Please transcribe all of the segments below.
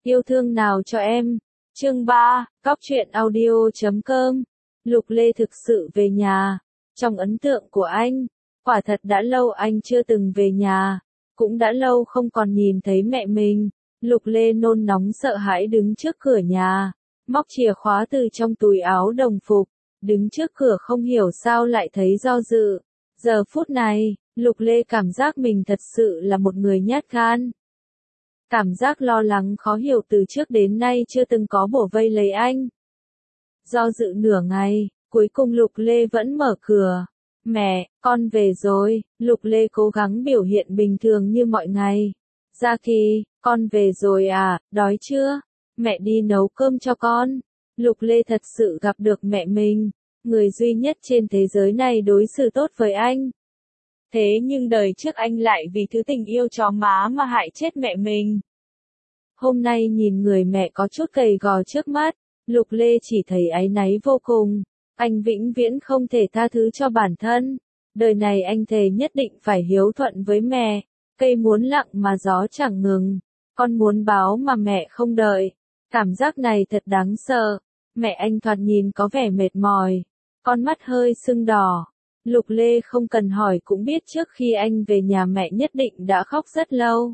Yêu thương nào cho em. Chương 3, Cóc truyện audio.com. Lục Lê thực sự về nhà. Trong ấn tượng của anh, quả thật đã lâu anh chưa từng về nhà, cũng đã lâu không còn nhìn thấy mẹ mình. Lục Lê nôn nóng sợ hãi đứng trước cửa nhà, móc chìa khóa từ trong túi áo đồng phục, đứng trước cửa không hiểu sao lại thấy do dự. Giờ phút này, Lục Lê cảm giác mình thật sự là một người nhát gan. Cảm giác lo lắng khó hiểu từ trước đến nay chưa từng có bủa vây lấy anh. Do dự nửa ngày, cuối cùng Lục Lê vẫn mở cửa. Mẹ, con về rồi. Lục Lê cố gắng biểu hiện bình thường như mọi ngày. Gia Kỳ, con về rồi à, đói chưa? Mẹ đi nấu cơm cho con. Lục Lê thật sự gặp được mẹ mình, người duy nhất trên thế giới này đối xử tốt với anh. Thế nhưng đời trước anh lại vì thứ tình yêu chó má mà hại chết mẹ mình. Hôm nay nhìn người mẹ có chút gầy gò trước mắt, Lục Lê chỉ thấy áy náy vô cùng. Anh vĩnh viễn không thể tha thứ cho bản thân. Đời này anh thề nhất định phải hiếu thuận với mẹ. Cây muốn lặng mà gió chẳng ngừng. Con muốn báo mà mẹ không đợi. Cảm giác này thật đáng sợ. Mẹ anh thoạt nhìn có vẻ mệt mỏi. Con mắt hơi sưng đỏ. Lục Lê không cần hỏi cũng biết trước khi anh về nhà mẹ nhất định đã khóc rất lâu.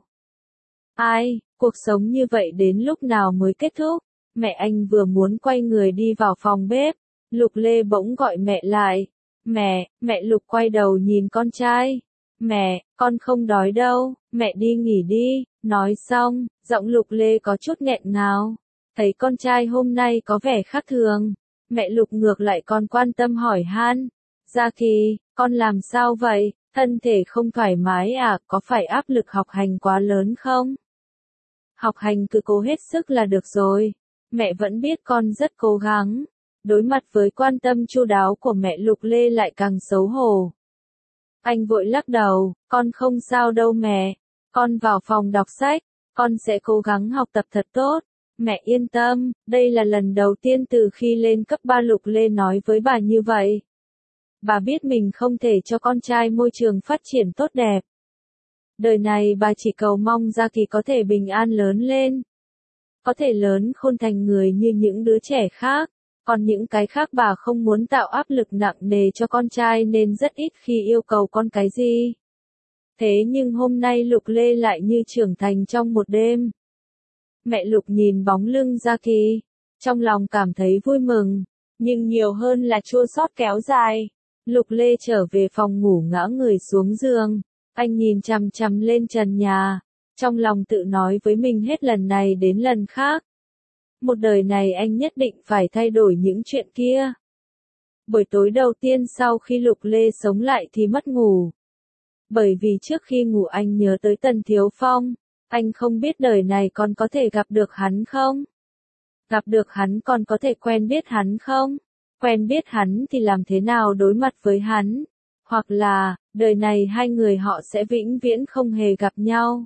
Ai, cuộc sống như vậy đến lúc nào mới kết thúc? Mẹ anh vừa muốn quay người đi vào phòng bếp, Lục Lê bỗng gọi mẹ lại. Mẹ Lục quay đầu nhìn con trai. Mẹ, con không đói đâu, mẹ đi nghỉ đi. Nói xong, giọng Lục Lê có chút nghẹn ngào. Thấy con trai hôm nay có vẻ khác thường, mẹ Lục ngược lại còn quan tâm hỏi han. Gia Kỳ, con làm sao vậy, thân thể không thoải mái à, có phải áp lực học hành quá lớn không? Học hành cứ cố hết sức là được rồi. Mẹ vẫn biết con rất cố gắng. Đối mặt với quan tâm chu đáo của mẹ, Lục Lê lại càng xấu hổ. Anh vội lắc đầu, con không sao đâu mẹ. Con vào phòng đọc sách, con sẽ cố gắng học tập thật tốt. Mẹ yên tâm, đây là lần đầu tiên từ khi lên cấp 3 Lục Lê nói với bà như vậy. Bà biết mình không thể cho con trai môi trường phát triển tốt đẹp. Đời này bà chỉ cầu mong Gia Kỳ có thể bình an lớn lên. Có thể lớn khôn thành người như những đứa trẻ khác. Còn những cái khác bà không muốn tạo áp lực nặng nề cho con trai nên rất ít khi yêu cầu con cái gì. Thế nhưng hôm nay Lục Lê lại như trưởng thành trong một đêm. Mẹ Lục nhìn bóng lưng Gia Kỳ, trong lòng cảm thấy vui mừng, nhưng nhiều hơn là chua xót kéo dài. Lục Lê trở về phòng ngủ ngã người xuống giường, anh nhìn chằm chằm lên trần nhà, trong lòng tự nói với mình hết lần này đến lần khác. Một đời này anh nhất định phải thay đổi những chuyện kia. Buổi tối đầu tiên sau khi Lục Lê sống lại thì mất ngủ. Bởi vì trước khi ngủ anh nhớ tới Tần Thiếu Phong, anh không biết đời này còn có thể gặp được hắn không? Gặp được hắn còn có thể quen biết hắn không? Quen biết hắn thì làm thế nào đối mặt với hắn? Hoặc là, đời này hai người họ sẽ vĩnh viễn không hề gặp nhau.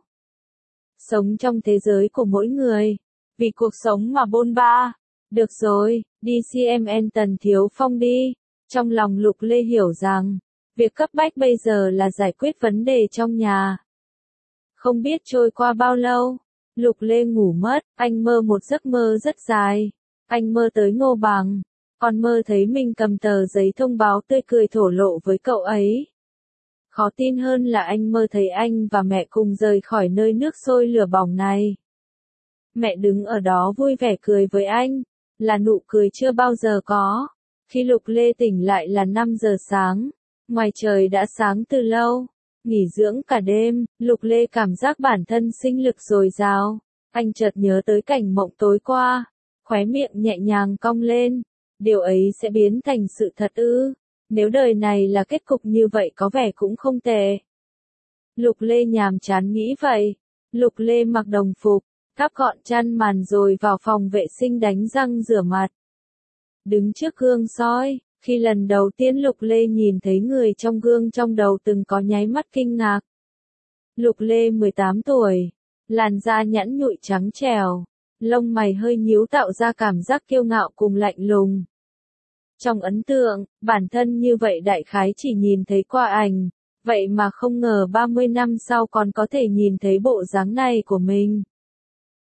Sống trong thế giới của mỗi người, vì cuộc sống mà bôn ba. Được rồi, đi CMN Tần Thiếu Phong đi. Trong lòng Lục Lê hiểu rằng, việc cấp bách bây giờ là giải quyết vấn đề trong nhà. Không biết trôi qua bao lâu, Lục Lê ngủ mất, anh mơ một giấc mơ rất dài. Anh mơ tới Ngô Bằng, còn mơ thấy mình cầm tờ giấy thông báo tươi cười thổ lộ với cậu ấy. Khó tin hơn là anh mơ thấy anh và mẹ cùng rời khỏi nơi nước sôi lửa bỏng này. Mẹ đứng ở đó vui vẻ cười với anh, là nụ cười chưa bao giờ có. Khi Lục Lê tỉnh lại là 5 giờ sáng, ngoài trời đã sáng từ lâu. Nghỉ dưỡng cả đêm, Lục Lê cảm giác bản thân sinh lực dồi dào. Anh chợt nhớ tới cảnh mộng tối qua, khóe miệng nhẹ nhàng cong lên. Điều ấy sẽ biến thành sự thật ư? Nếu đời này là kết cục như vậy có vẻ cũng không tệ. Lục Lê nhàm chán nghĩ vậy. Lục Lê mặc đồng phục, thắp gọn chăn màn rồi vào phòng vệ sinh đánh răng rửa mặt. Đứng trước gương soi, khi lần đầu tiên Lục Lê nhìn thấy người trong gương trong đầu từng có nháy mắt kinh ngạc. Lục Lê 18 tuổi, làn da nhẵn nhụi trắng trẻo, lông mày hơi nhíu tạo ra cảm giác kiêu ngạo cùng lạnh lùng. Trong ấn tượng, bản thân như vậy đại khái chỉ nhìn thấy qua ảnh, vậy mà không ngờ 30 năm sau còn có thể nhìn thấy bộ dáng này của mình.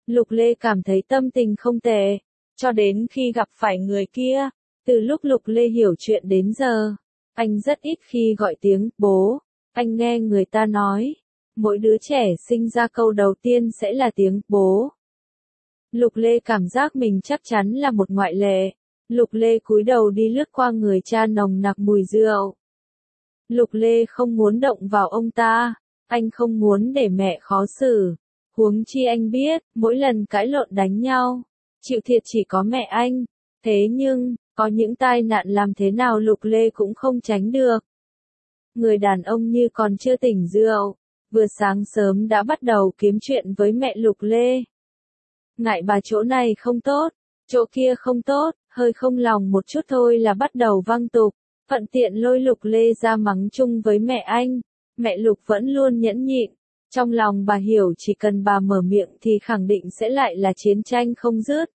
Lục Lê cảm thấy tâm tình không tệ, cho đến khi gặp phải người kia. Từ lúc Lục Lê hiểu chuyện đến giờ, anh rất ít khi gọi tiếng bố. Anh nghe người ta nói, mỗi đứa trẻ sinh ra câu đầu tiên sẽ là tiếng bố. Lục Lê cảm giác mình chắc chắn là một ngoại lệ. Lục Lê cúi đầu đi lướt qua người cha nồng nặc mùi rượu. Lục Lê không muốn động vào ông ta, anh không muốn để mẹ khó xử. Huống chi anh biết, mỗi lần cãi lộn đánh nhau, chịu thiệt chỉ có mẹ anh. Thế nhưng, có những tai nạn làm thế nào Lục Lê cũng không tránh được. Người đàn ông như còn chưa tỉnh rượu, vừa sáng sớm đã bắt đầu kiếm chuyện với mẹ Lục Lê. Ngại bà chỗ này không tốt, chỗ kia không tốt, hơi không lòng một chút thôi là bắt đầu văng tục. Thuận tiện lôi Lục Lê ra mắng chung với mẹ anh. Mẹ Lục vẫn luôn nhẫn nhịn. Trong lòng bà hiểu chỉ cần bà mở miệng thì khẳng định sẽ lại là chiến tranh không dứt.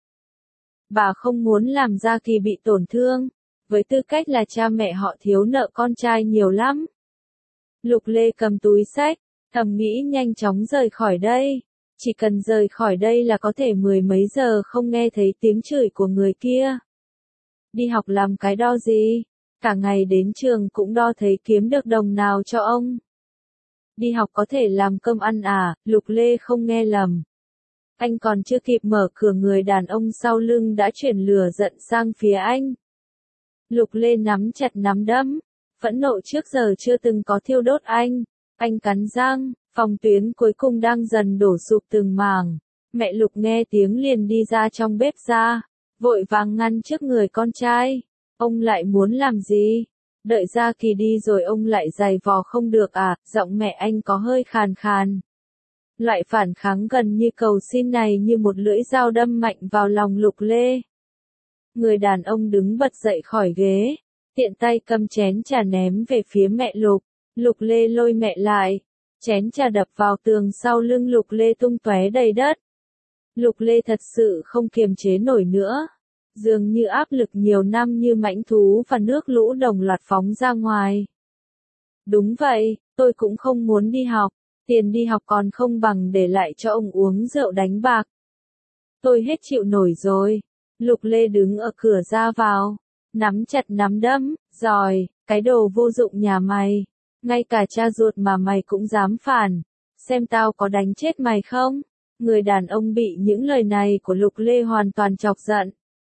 Bà không muốn làm Gia Kỳ bị tổn thương. Với tư cách là cha mẹ họ thiếu nợ con trai nhiều lắm. Lục Lê cầm túi xách, thầm nghĩ nhanh chóng rời khỏi đây. Chỉ cần rời khỏi đây là có thể mười mấy giờ không nghe thấy tiếng chửi của người kia. Đi học làm cái đo gì? Cả ngày đến trường cũng đo thấy kiếm được đồng nào cho ông. Đi học có thể làm cơm ăn à? Lục Lê không nghe lầm. Anh còn chưa kịp mở cửa người đàn ông sau lưng đã chuyển lửa giận sang phía anh. Lục Lê nắm chặt nắm đấm. Phẫn nộ trước giờ chưa từng có thiêu đốt anh. Anh cắn răng, phòng tuyến cuối cùng đang dần đổ sụp từng mảng. Mẹ Lục nghe tiếng liền đi ra trong bếp ra, vội vàng ngăn trước người con trai. Ông lại muốn làm gì? Đợi Gia Kỳ đi rồi ông lại giày vò không được à? Giọng mẹ anh có hơi khàn khàn. Loại phản kháng gần như cầu xin này như một lưỡi dao đâm mạnh vào lòng Lục Lê. Người đàn ông đứng bật dậy khỏi ghế, tiện tay cầm chén trà ném về phía mẹ Lục. Lục Lê lôi mẹ lại, chén trà đập vào tường sau lưng Lục Lê tung tóe đầy đất. Lục Lê thật sự không kiềm chế nổi nữa. Dường như áp lực nhiều năm như mãnh thú và nước lũ đồng loạt phóng ra ngoài. Đúng vậy, tôi cũng không muốn đi học. Tiền đi học còn không bằng để lại cho ông uống rượu đánh bạc. Tôi hết chịu nổi rồi. Lục Lê đứng ở cửa ra vào, nắm chặt nắm đấm, rồi, cái đồ vô dụng nhà mày. Ngay cả cha ruột mà mày cũng dám phản. Xem tao có đánh chết mày không? Người đàn ông bị những lời này của Lục Lê hoàn toàn chọc giận.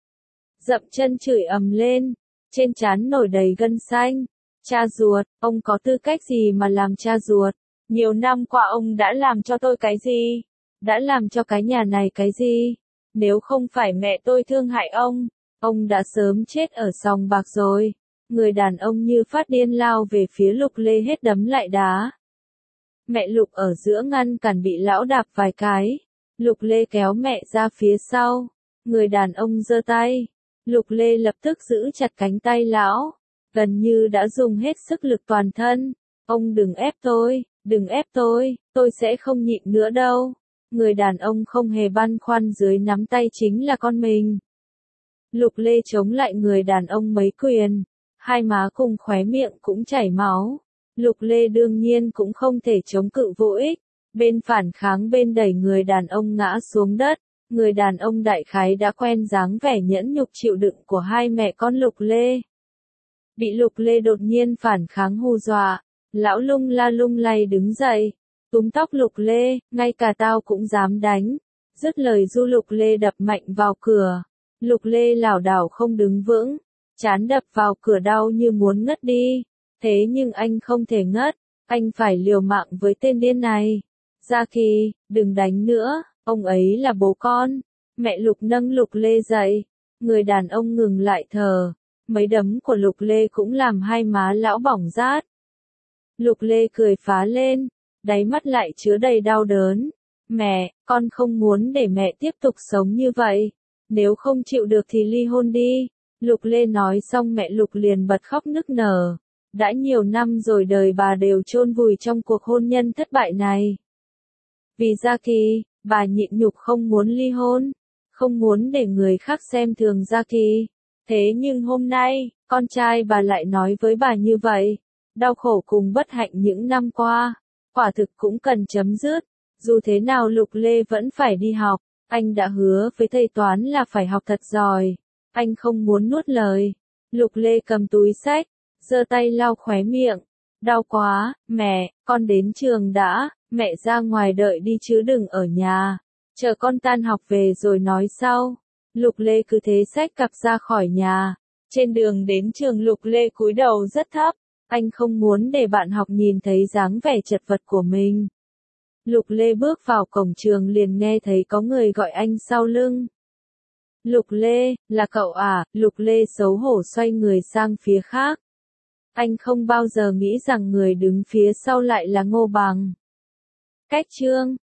Dậm chân chửi ầm lên, trên trán nổi đầy gân xanh. Cha ruột, ông có tư cách gì mà làm cha ruột? Nhiều năm qua ông đã làm cho tôi cái gì? Đã làm cho cái nhà này cái gì? Nếu không phải mẹ tôi thương hại ông đã sớm chết ở sòng bạc rồi. Người đàn ông như phát điên lao về phía Lục Lê hết đấm lại đá. Mẹ Lục ở giữa ngăn cản bị lão đạp vài cái. Lục Lê kéo mẹ ra phía sau. Người đàn ông giơ tay. Lục Lê lập tức giữ chặt cánh tay lão. Gần như đã dùng hết sức lực toàn thân. Ông đừng ép tôi sẽ không nhịn nữa đâu. Người đàn ông không hề băn khoăn dưới nắm tay chính là con mình. Lục Lê chống lại người đàn ông mấy quyền. Hai má cùng khóe miệng cũng chảy máu. Lục Lê đương nhiên cũng không thể chống cự vô ích. Bên phản kháng bên đẩy người đàn ông ngã xuống đất. Người đàn ông đại khái đã quen dáng vẻ nhẫn nhục chịu đựng của hai mẹ con Lục Lê. Bị Lục Lê đột nhiên phản kháng hù dọa. Lão lung la lung lay đứng dậy. Túm tóc Lục Lê, ngay cả tao cũng dám đánh. Dứt lời du Lục Lê đập mạnh vào cửa. Lục Lê lảo đảo không đứng vững. Trán đập vào cửa đau như muốn ngất đi. Thế nhưng anh không thể ngất. Anh phải liều mạng với tên điên này. Gia Kỳ, đừng đánh nữa. Ông ấy là bố con. Mẹ Lục nâng Lục Lê dậy. Người đàn ông ngừng lại thở. Mấy đấm của Lục Lê cũng làm hai má lão bỏng rát. Lục Lê cười phá lên. Đáy mắt lại chứa đầy đau đớn. Mẹ, con không muốn để mẹ tiếp tục sống như vậy. Nếu không chịu được thì ly hôn đi. Lục Lê nói xong mẹ Lục liền bật khóc nức nở. Đã nhiều năm rồi đời bà đều chôn vùi trong cuộc hôn nhân thất bại này. Vì Gia Kỳ, bà nhịn nhục không muốn ly hôn. Không muốn để người khác xem thường Gia Kỳ. Thế nhưng hôm nay, con trai bà lại nói với bà như vậy. Đau khổ cùng bất hạnh những năm qua. Quả thực cũng cần chấm dứt. Dù thế nào Lục Lê vẫn phải đi học. Anh đã hứa với thầy toán là phải học thật giỏi. Anh không muốn nuốt lời. Lục Lê cầm túi xách, giơ tay lau khóe miệng. Đau quá, mẹ, con đến trường đã, mẹ ra ngoài đợi đi chứ đừng ở nhà. Chờ con tan học về rồi nói sau. Lục Lê cứ thế xách cặp ra khỏi nhà. Trên đường đến trường Lục Lê cúi đầu rất thấp. Anh không muốn để bạn học nhìn thấy dáng vẻ chật vật của mình. Lục Lê bước vào cổng trường liền nghe thấy có người gọi anh sau lưng. Lục Lê, là cậu à? Lục Lê xấu hổ xoay người sang phía khác. Anh không bao giờ nghĩ rằng người đứng phía sau lại là Ngô Bằng. Cách chương